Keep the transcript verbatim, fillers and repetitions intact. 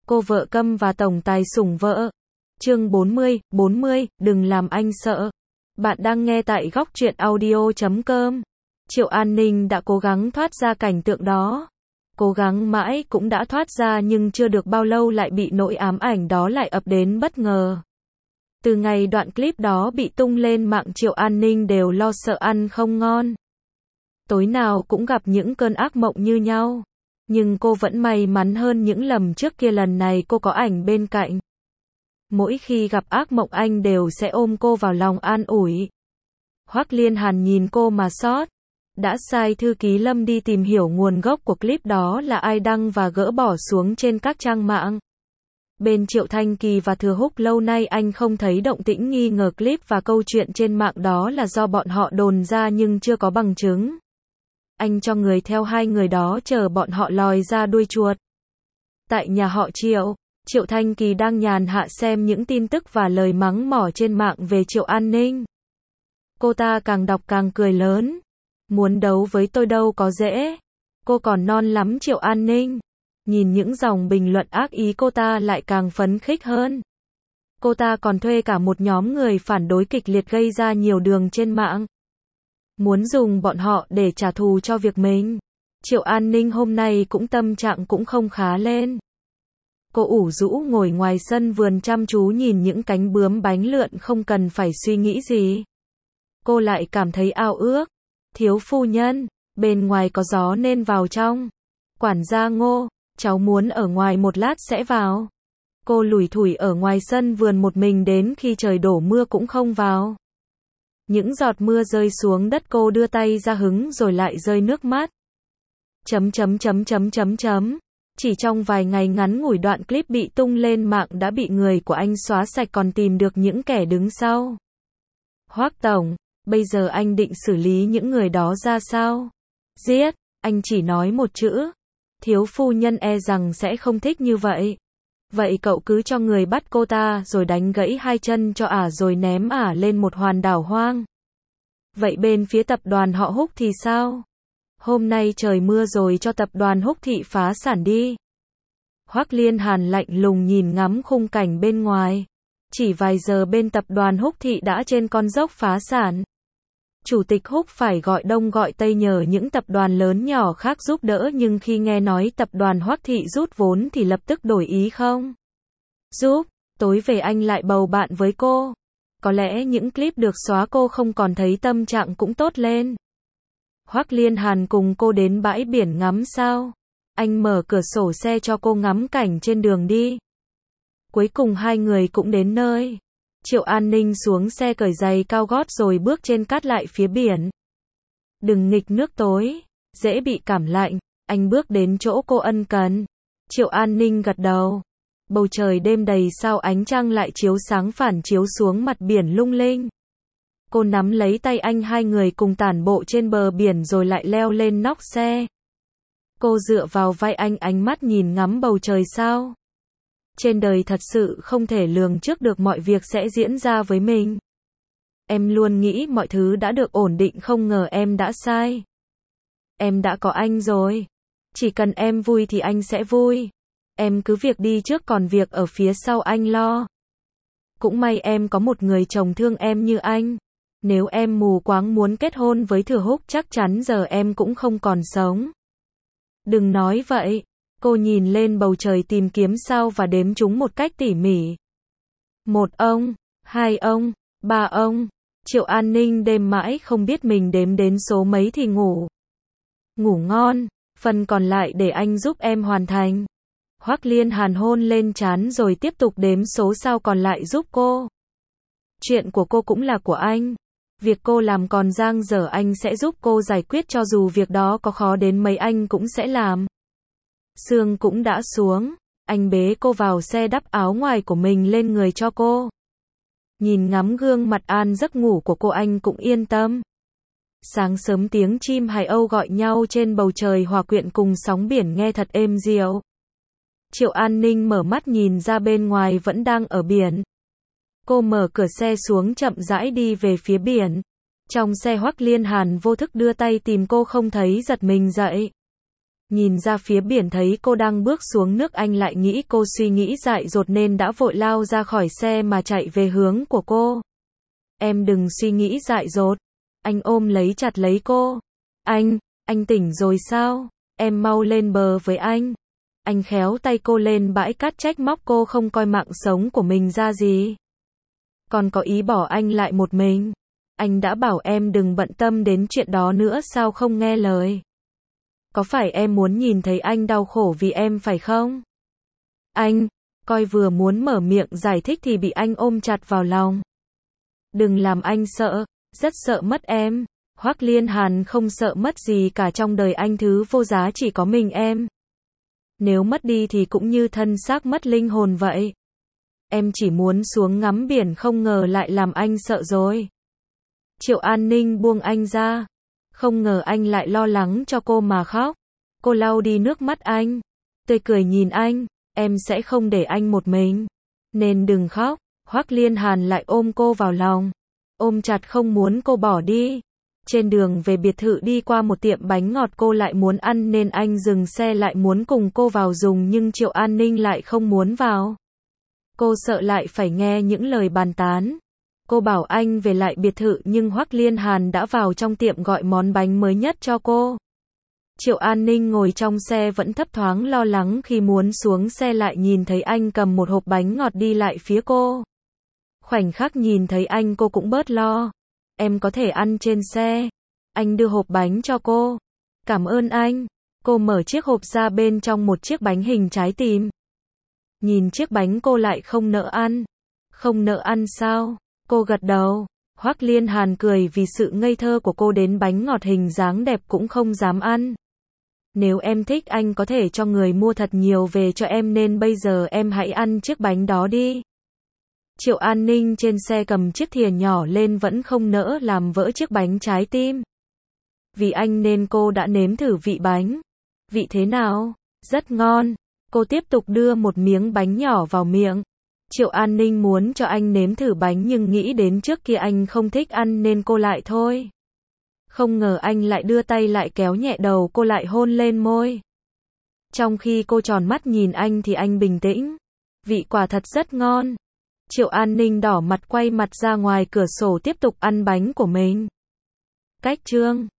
Cô vợ câm và tổng tài sủng vợ. Chương bốn mươi, bốn mươi, đừng làm anh sợ. Bạn đang nghe tại góc truyện audio chấm com. Triệu An Ninh đã cố gắng thoát ra cảnh tượng đó. Cố gắng mãi cũng đã thoát ra nhưng chưa được bao lâu lại bị nỗi ám ảnh đó lại ập đến bất ngờ. Từ ngày đoạn clip đó bị tung lên mạng, Triệu An Ninh đều lo sợ ăn không ngon. Tối nào cũng gặp những cơn ác mộng như nhau. Nhưng cô vẫn may mắn hơn những lần trước kia, lần này cô có ảnh bên cạnh. Mỗi khi gặp ác mộng anh đều sẽ ôm cô vào lòng an ủi. Hoắc Liên Hàn nhìn cô mà xót. Đã sai thư ký Lâm đi tìm hiểu nguồn gốc của clip đó là ai đăng và gỡ bỏ xuống trên các trang mạng. Bên Triệu Thanh Kỳ và Thừa Húc lâu nay anh không thấy động tĩnh, nghi ngờ clip và câu chuyện trên mạng đó là do bọn họ đồn ra nhưng chưa có bằng chứng. Anh cho người theo hai người đó chờ bọn họ lòi ra đuôi chuột. Tại nhà họ Triệu, Triệu Thanh Kỳ đang nhàn hạ xem những tin tức và lời mắng mỏ trên mạng về Triệu An Ninh. Cô ta càng đọc càng cười lớn. Muốn đấu với tôi đâu có dễ. Cô còn non lắm Triệu An Ninh. Nhìn những dòng bình luận ác ý cô ta lại càng phấn khích hơn. Cô ta còn thuê cả một nhóm người phản đối kịch liệt gây ra nhiều đường trên mạng. Muốn dùng bọn họ để trả thù cho việc mình. Triệu An Ninh hôm nay cũng tâm trạng cũng không khá lên. Cô ủ rũ ngồi ngoài sân vườn chăm chú nhìn những cánh bướm bánh lượn không cần phải suy nghĩ gì. Cô lại cảm thấy ao ước. Thiếu phu nhân, bên ngoài có gió nên vào trong. Quản gia Ngô, cháu muốn ở ngoài một lát sẽ vào. Cô lủi thủi ở ngoài sân vườn một mình đến khi trời đổ mưa cũng không vào. Những giọt mưa rơi xuống đất, cô đưa tay ra hứng rồi lại rơi nước mắt. Chấm chấm chấm chấm chấm chấm. Chỉ trong vài ngày ngắn ngủi, đoạn clip bị tung lên mạng đã bị người của anh xóa sạch, còn tìm được những kẻ đứng sau. Hoắc tổng, bây giờ anh định xử lý những người đó ra sao? Giết, anh chỉ nói một chữ. Thiếu phu nhân e rằng sẽ không thích như vậy. Vậy cậu cứ cho người bắt cô ta rồi đánh gãy hai chân cho ả rồi ném ả lên một hòn đảo hoang. Vậy bên phía tập đoàn họ Húc thì sao? Hôm nay trời mưa rồi, cho tập đoàn Húc Thị phá sản đi. Hoắc Liên Hàn lạnh lùng nhìn ngắm khung cảnh bên ngoài. Chỉ vài giờ bên tập đoàn Húc Thị đã trên con dốc phá sản. Chủ tịch Húc phải gọi đông gọi tây nhờ những tập đoàn lớn nhỏ khác giúp đỡ, nhưng khi nghe nói tập đoàn Hoắc Thị rút vốn thì lập tức đổi ý không giúp. Tối về anh lại bầu bạn với cô. Có lẽ những clip được xóa cô không còn thấy tâm trạng cũng tốt lên. Hoắc Liên Hàn cùng cô đến bãi biển ngắm sao. Anh mở cửa sổ xe cho cô ngắm cảnh trên đường đi. Cuối cùng hai người cũng đến nơi. Triệu An Ninh xuống xe cởi giày cao gót rồi bước trên cát lại phía biển. Đừng nghịch nước tối, dễ bị cảm lạnh. Anh bước đến chỗ cô ân cần. Triệu An Ninh gật đầu. Bầu trời đêm đầy sao, ánh trăng lại chiếu sáng phản chiếu xuống mặt biển lung linh. Cô nắm lấy tay anh, hai người cùng tản bộ trên bờ biển rồi lại leo lên nóc xe. Cô dựa vào vai anh, ánh mắt nhìn ngắm bầu trời sao. Trên đời thật sự không thể lường trước được mọi việc sẽ diễn ra với mình. Em luôn nghĩ mọi thứ đã được ổn định, không ngờ em đã sai. Em đã có anh rồi. Chỉ cần em vui thì anh sẽ vui. Em cứ việc đi trước, còn việc ở phía sau anh lo. Cũng may em có một người chồng thương em như anh. Nếu em mù quáng muốn kết hôn với Thừa Húc chắc chắn giờ em cũng không còn sống. Đừng nói vậy. Cô nhìn lên bầu trời tìm kiếm sao và đếm chúng một cách tỉ mỉ. Một ông, hai ông, ba ông. Triệu An Ninh đêm mãi không biết mình đếm đến số mấy thì ngủ. Ngủ ngon, phần còn lại để anh giúp em hoàn thành. Hoắc Liên Hàn hôn lên trán rồi tiếp tục đếm số sao còn lại giúp cô. Chuyện của cô cũng là của anh. Việc cô làm còn dang dở anh sẽ giúp cô giải quyết, cho dù việc đó có khó đến mấy anh cũng sẽ làm. Sương cũng đã xuống. Anh bế cô vào xe, đắp áo ngoài của mình lên người cho cô. Nhìn ngắm gương mặt an giấc ngủ của cô, anh cũng yên tâm. Sáng sớm tiếng chim hải âu gọi nhau trên bầu trời hòa quyện cùng sóng biển nghe thật êm dịu. Triệu An Ninh mở mắt nhìn ra bên ngoài vẫn đang ở biển. Cô mở cửa xe xuống chậm rãi đi về phía biển. Trong xe Hoắc Liên Hàn vô thức đưa tay tìm cô, không thấy giật mình dậy. Nhìn ra phía biển thấy cô đang bước xuống nước, anh lại nghĩ cô suy nghĩ dại dột nên đã vội lao ra khỏi xe mà chạy về hướng của cô. Em đừng suy nghĩ dại dột. Anh ôm lấy chặt lấy cô. Anh, anh tỉnh rồi sao? Em mau lên bờ với anh. Anh khéo tay cô lên bãi cát trách móc cô không coi mạng sống của mình ra gì. Còn có ý bỏ anh lại một mình. Anh đã bảo em đừng bận tâm đến chuyện đó nữa, sao không nghe lời? Có phải em muốn nhìn thấy anh đau khổ vì em phải không? Anh, coi vừa muốn mở miệng giải thích thì bị anh ôm chặt vào lòng. Đừng làm anh sợ, rất sợ mất em. Hoắc Liên Hàn không sợ mất gì cả, trong đời anh thứ vô giá chỉ có mình em. Nếu mất đi thì cũng như thân xác mất linh hồn vậy. Em chỉ muốn xuống ngắm biển, không ngờ lại làm anh sợ rồi. Triệu An Ninh buông anh ra. Không ngờ anh lại lo lắng cho cô mà khóc. Cô lau đi nước mắt anh. Tươi cười nhìn anh. Em sẽ không để anh một mình. Nên đừng khóc. Hoắc Liên Hàn lại ôm cô vào lòng. Ôm chặt không muốn cô bỏ đi. Trên đường về biệt thự đi qua một tiệm bánh ngọt cô lại muốn ăn nên anh dừng xe lại muốn cùng cô vào dùng, nhưng Triệu An Ninh lại không muốn vào. Cô sợ lại phải nghe những lời bàn tán. Cô bảo anh về lại biệt thự nhưng Hoắc Liên Hàn đã vào trong tiệm gọi món bánh mới nhất cho cô. Triệu An Ninh ngồi trong xe vẫn thấp thoáng lo lắng, khi muốn xuống xe lại nhìn thấy anh cầm một hộp bánh ngọt đi lại phía cô. Khoảnh khắc nhìn thấy anh cô cũng bớt lo. Em có thể ăn trên xe. Anh đưa hộp bánh cho cô. Cảm ơn anh. Cô mở chiếc hộp ra, bên trong một chiếc bánh hình trái tim. Nhìn chiếc bánh cô lại không nỡ ăn. Không nỡ ăn sao? Cô gật đầu. Hoắc Liên Hàn cười vì sự ngây thơ của cô, đến bánh ngọt hình dáng đẹp cũng không dám ăn. Nếu em thích anh có thể cho người mua thật nhiều về cho em, nên bây giờ em hãy ăn chiếc bánh đó đi. Triệu An Ninh trên xe cầm chiếc thìa nhỏ lên vẫn không nỡ làm vỡ chiếc bánh trái tim. Vì anh nên cô đã nếm thử vị bánh. Vị thế nào? Rất ngon. Cô tiếp tục đưa một miếng bánh nhỏ vào miệng. Triệu An Ninh muốn cho anh nếm thử bánh nhưng nghĩ đến trước kia anh không thích ăn nên cô lại thôi. Không ngờ anh lại đưa tay lại kéo nhẹ đầu cô, lại hôn lên môi. Trong khi cô tròn mắt nhìn anh thì anh bình tĩnh. Vị quả thật rất ngon. Triệu An Ninh đỏ mặt quay mặt ra ngoài cửa sổ tiếp tục ăn bánh của mình. Cách chương